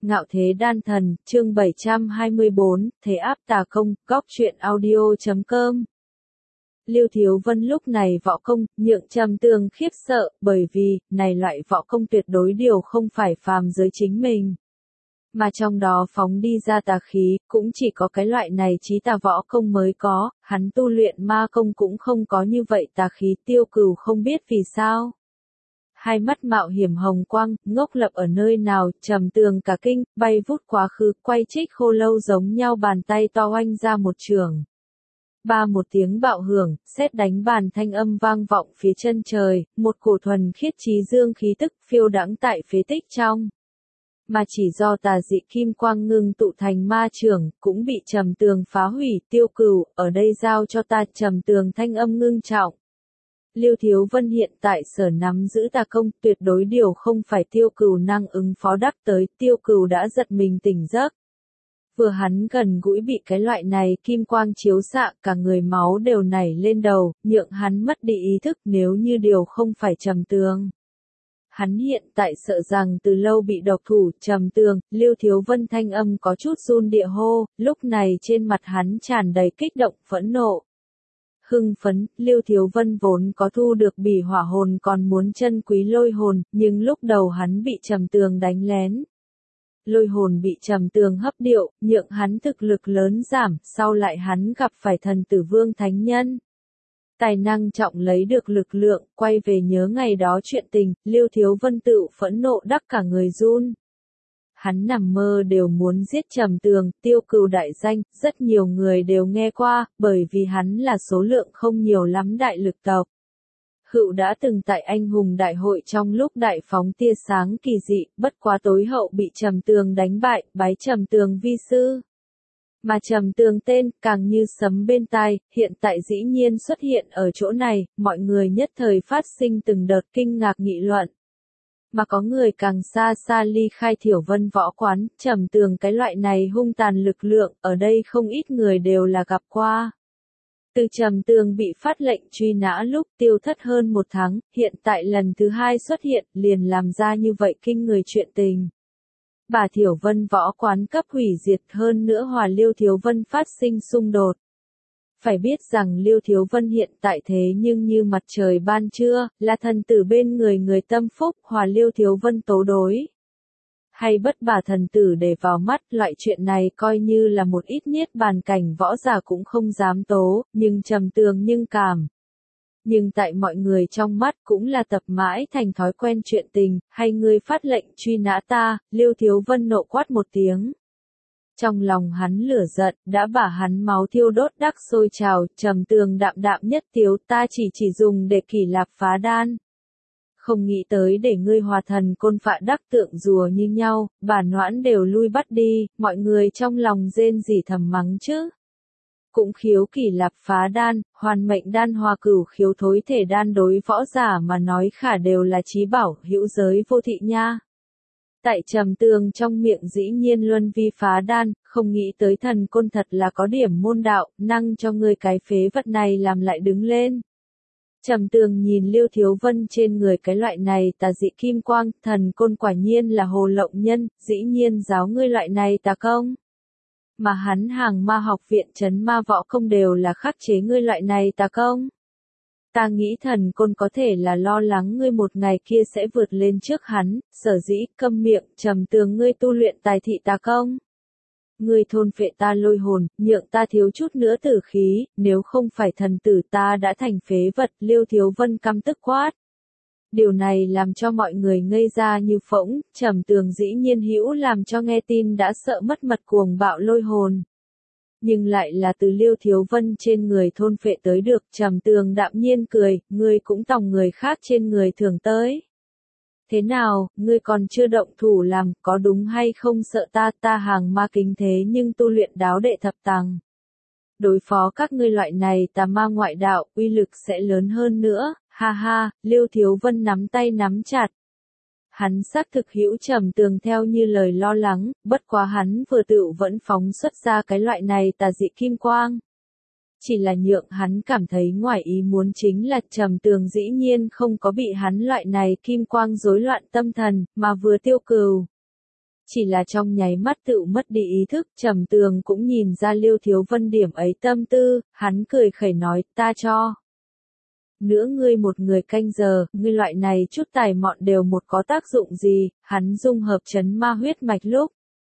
Ngạo Thế Đan Thần, chương 724, Thế Áp Tà Công, góc truyện audio.com. Lưu Thiếu Vân lúc này võ công, nhượng Trầm Tường khiếp sợ, bởi vì, này loại võ công tuyệt đối điều không phải phàm giới chính mình. Mà trong đó phóng đi ra tà khí, cũng chỉ có cái loại này chí tà võ công mới có, hắn tu luyện ma công cũng không có như vậy tà khí. Tiêu Cửu không biết vì sao. Hai mắt mạo hiểm hồng quang, ngốc lập ở nơi nào, Trầm Tường cả kinh, bay vút quá khứ, quay trích khô lâu giống nhau bàn tay to oanh ra một trường. Ba một tiếng bạo hưởng, sét đánh bàn thanh âm vang vọng phía chân trời, một cổ thuần khiết trí dương khí tức phiêu đãng tại phế tích trong. Mà chỉ do tà dị kim quang ngưng tụ thành ma trường, cũng bị Trầm Tường phá hủy. Tiêu Cửu, ở đây giao cho ta. Trầm Tường thanh âm ngưng trọng. Lưu Thiếu Vân hiện tại sở nắm giữ tà công, tuyệt đối điều không phải Tiêu Cửu năng ứng phó đắc tới. Tiêu Cửu đã giật mình tỉnh giấc. Vừa hắn gần gũi bị cái loại này kim quang chiếu xạ, cả người máu đều nảy lên đầu, nhượng hắn mất đi ý thức. Nếu như điều không phải Trầm Tường, hắn hiện tại sợ rằng từ lâu bị độc thủ. Trầm Tường, Lưu Thiếu Vân thanh âm có chút run địa hô, lúc này trên mặt hắn tràn đầy kích động, phẫn nộ. Hưng phấn, Lưu Thiếu Vân vốn có thu được bỉ hỏa hồn còn muốn chân quý lôi hồn, nhưng lúc đầu hắn bị Trầm Tường đánh lén. Lôi hồn bị Trầm Tường hấp điệu, nhượng hắn thực lực lớn giảm, sau lại hắn gặp phải thần tử Vương Thánh Nhân. Tài năng trọng lấy được lực lượng, quay về nhớ ngày đó chuyện tình, Lưu Thiếu Vân tự phẫn nộ đắc cả người run. Hắn nằm mơ đều muốn giết Trầm Tường. Tiêu Cửu đại danh, rất nhiều người đều nghe qua, bởi vì hắn là số lượng không nhiều lắm đại lực tộc. Hựu đã từng tại anh hùng đại hội trong lúc đại phóng tia sáng kỳ dị, bất quá tối hậu bị Trầm Tường đánh bại, bái Trầm Tường vi sư. Mà Trầm Tường tên, càng như sấm bên tai, hiện tại dĩ nhiên xuất hiện ở chỗ này, mọi người nhất thời phát sinh từng đợt kinh ngạc nghị luận. Mà có người càng xa xa ly khai Thiểu Vân võ quán, Trầm Tường cái loại này hung tàn lực lượng, ở đây không ít người đều là gặp qua. Từ Trầm Tường bị phát lệnh truy nã lúc tiêu thất hơn một tháng, hiện tại lần thứ hai xuất hiện, liền làm ra như vậy kinh người chuyện tình. Bà Thiểu Vân võ quán cấp hủy diệt, hơn nữa hòa Lưu Thiếu Vân phát sinh xung đột. Phải biết rằng Lưu Thiếu Vân hiện tại thế nhưng như mặt trời ban trưa, là thần tử bên người người tâm phúc, hòa Lưu Thiếu Vân tố đối. Hay bất bà thần tử để vào mắt, loại chuyện này coi như là một ít niết bàn cảnh võ giả cũng không dám tố, nhưng Trầm Tường nhưng cảm. Nhưng tại mọi người trong mắt cũng là tập mãi thành thói quen chuyện tình, hay ngươi phát lệnh truy nã ta. Lưu Thiếu Vân nộ quát một tiếng. Trong lòng hắn lửa giận, đã bả hắn máu thiêu đốt đắc sôi trào. Trầm Tường đạm đạm nhất tiếu, ta chỉ dùng để kỷ lạp phá đan. Không nghĩ tới để ngươi hòa thần côn phạ đắc tượng rùa như nhau, bà noãn đều lui bắt đi, mọi người trong lòng rên rỉ thầm mắng chứ. Cũng khiếu kỷ lạp phá đan, hoàn mệnh đan hòa cửu khiếu thối thể đan đối võ giả mà nói khả đều là chí bảo, hữu giới vô thị nha. Tại Trầm Tường trong miệng dĩ nhiên luân vi phá đan, không nghĩ tới thần côn thật là có điểm môn đạo, năng cho ngươi cái phế vật này làm lại đứng lên. Trầm Tường nhìn Lưu Thiếu Vân trên người cái loại này tà dị kim quang, thần côn quả nhiên là hồ lộng nhân, dĩ nhiên giáo ngươi loại này tà công. Mà hắn hàng ma học viện trấn ma võ công đều là khắc chế ngươi loại này tà công. Ta nghĩ thần côn có thể là lo lắng ngươi một ngày kia sẽ vượt lên trước hắn, sở dĩ câm miệng. Trầm Tường, ngươi tu luyện tài thị tà công. Ngươi thôn phệ ta lôi hồn, nhượng ta thiếu chút nữa tử khí, nếu không phải thần tử ta đã thành phế vật. Lưu Thiếu Vân căm tức quát. Điều này làm cho mọi người ngây ra như phỗng. Trầm Tường dĩ nhiên hữu làm cho nghe tin đã sợ mất mật cuồng bạo lôi hồn. Nhưng lại là từ Lưu Thiếu Vân trên người thôn phệ tới được. Trầm Tường đạm nhiên cười, ngươi cũng tòng người khác trên người thường tới. Thế nào, ngươi còn chưa động thủ làm, có đúng hay không sợ ta hàng ma kính thế nhưng tu luyện đáo đệ thập tầng. Đối phó các ngươi loại này tà ma ngoại đạo, uy lực sẽ lớn hơn nữa, ha ha. Lưu Thiếu Vân nắm tay nắm chặt. Hắn xác thực hữu Trầm Tường theo như lời lo lắng, bất quá hắn vừa tự vẫn phóng xuất ra cái loại này tà dị kim quang. Chỉ là nhượng hắn cảm thấy ngoài ý muốn chính là Trầm Tường dĩ nhiên không có bị hắn loại này kim quang rối loạn tâm thần, mà vừa Tiêu Cửu. Chỉ là trong nháy mắt tự mất đi ý thức, Trầm Tường cũng nhìn ra Liêu Thiếu Vân điểm ấy tâm tư, hắn cười khẩy nói, ta cho. Nữa ngươi một người canh giờ, ngươi loại này chút tài mọn đều một có tác dụng gì, hắn dung hợp chấn ma huyết mạch lúc.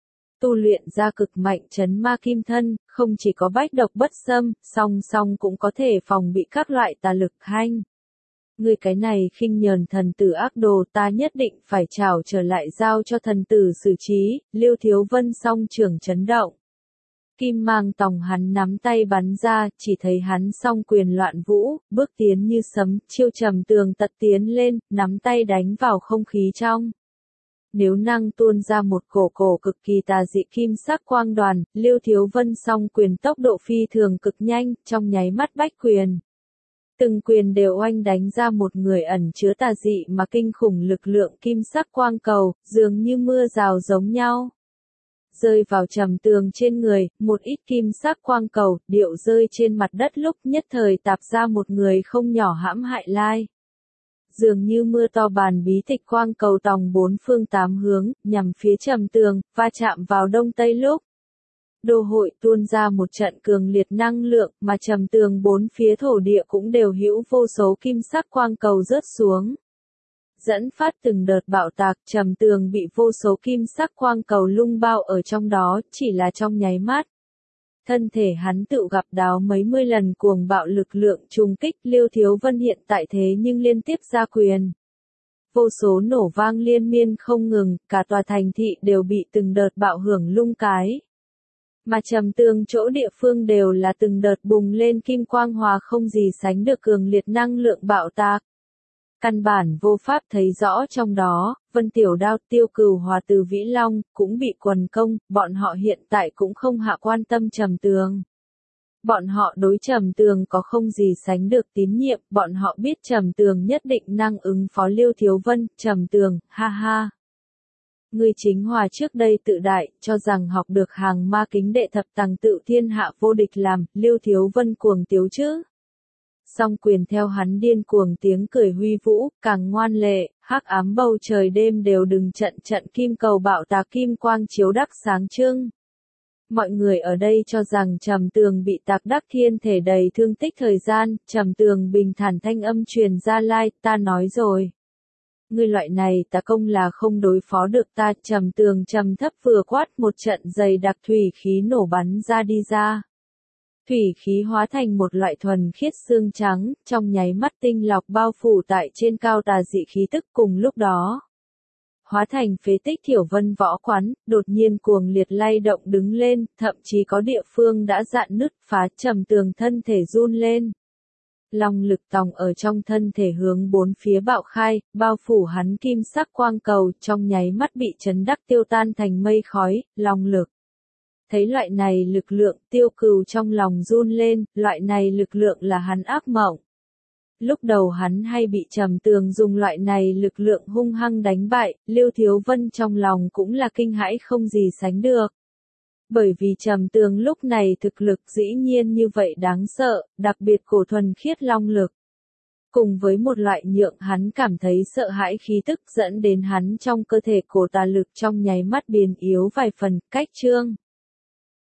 Tu luyện ra cực mạnh chấn ma kim thân, không chỉ có bách độc bất xâm, song song cũng có thể phòng bị các loại tà lực hanh. Ngươi cái này khinh nhờn thần tử ác đồ ta nhất định phải trảo trở lại giao cho thần tử xử trí, Liêu Thiếu Vân song trưởng chấn động. Kim mang tòng hắn nắm tay bắn ra, chỉ thấy hắn song quyền loạn vũ, bước tiến như sấm, chiêu Trầm Tường tật tiến lên, nắm tay đánh vào không khí trong. Nếu năng tuôn ra một cổ cực kỳ tà dị kim sắc quang đoàn, Liêu Thiếu Vân song quyền tốc độ phi thường cực nhanh, trong nháy mắt bách quyền. Từng quyền đều oanh đánh ra một người ẩn chứa tà dị mà kinh khủng lực lượng kim sắc quang cầu, dường như mưa rào giống nhau. Rơi vào Trầm Tường trên người, một ít kim sắc quang cầu, điệu rơi trên mặt đất lúc nhất thời tạp ra một người không nhỏ hãm hại lai. Dường như mưa to bàn bí tịch quang cầu tòng bốn phương tám hướng, nhằm phía Trầm Tường, va chạm vào đông tây lúc. Đô hội tuôn ra một trận cường liệt năng lượng, mà Trầm Tường bốn phía thổ địa cũng đều hữu vô số kim sắc quang cầu rớt xuống. Dẫn phát từng đợt bạo tạc, Trầm Tường bị vô số kim sắc quang cầu lung bao ở trong đó, chỉ là trong nháy mắt. Thân thể hắn tự gặp đáo mấy mươi lần cuồng bạo lực lượng trùng kích, Liêu Thiếu Vân hiện tại thế nhưng liên tiếp ra quyền. Vô số nổ vang liên miên không ngừng, cả tòa thành thị đều bị từng đợt bạo hưởng lung cái. Mà Trầm Tường chỗ địa phương đều là từng đợt bùng lên kim quang hòa không gì sánh được cường liệt năng lượng bạo tạc. Căn bản vô pháp thấy rõ trong đó, Vân Tiểu Đao, Tiêu Cừu Hòa Từ Vĩ Long, cũng bị quần công, bọn họ hiện tại cũng không hạ quan tâm Trầm Tường. Bọn họ đối Trầm Tường có không gì sánh được tín nhiệm, bọn họ biết Trầm Tường nhất định năng ứng phó Liêu Thiếu Vân, Trầm Tường, ha ha. Ngươi chính hòa trước đây tự đại, cho rằng học được hàng ma kính đệ thập tầng tự thiên hạ vô địch làm, Liêu Thiếu Vân cuồng tiếu chứ. Song quyền theo hắn điên cuồng tiếng cười huy vũ, càng ngoan lệ, hắc ám bầu trời đêm đều đừng trận trận kim cầu bạo tạc kim quang chiếu đắc sáng trưng. Mọi người ở đây cho rằng Trầm Tường bị tạc đắc thiên thể đầy thương tích thời gian, Trầm Tường bình thản thanh âm truyền ra lai, ta nói rồi. Ngươi loại này ta công là không đối phó được ta, Trầm Tường trầm thấp vừa quát một trận dày đặc thủy khí nổ bắn ra đi ra. Thủy khí hóa thành một loại thuần khiết xương trắng, trong nháy mắt tinh lọc bao phủ tại trên cao tà dị khí tức cùng lúc đó. Hóa thành phế tích Thiểu Vân võ quán, đột nhiên cuồng liệt lay động đứng lên, thậm chí có địa phương đã dạn nứt phá, Trầm Tường thân thể run lên. Long lực tòng ở trong thân thể hướng bốn phía bạo khai, bao phủ hắn kim sắc quang cầu, trong nháy mắt bị chấn đắc tiêu tan thành mây khói, long lực. Thấy loại này lực lượng, Tiêu Cừu trong lòng run lên, loại này lực lượng là hắn ác mộng. Lúc đầu hắn hay bị Trầm Tường dùng loại này lực lượng hung hăng đánh bại, Liêu Thiếu Vân trong lòng cũng là kinh hãi không gì sánh được. Bởi vì Trầm Tường lúc này thực lực dĩ nhiên như vậy đáng sợ, đặc biệt cổ thuần khiết long lực. Cùng với một loại nhượng hắn cảm thấy sợ hãi khí tức dẫn đến hắn trong cơ thể cổ tà lực trong nháy mắt biến yếu vài phần, cách chương.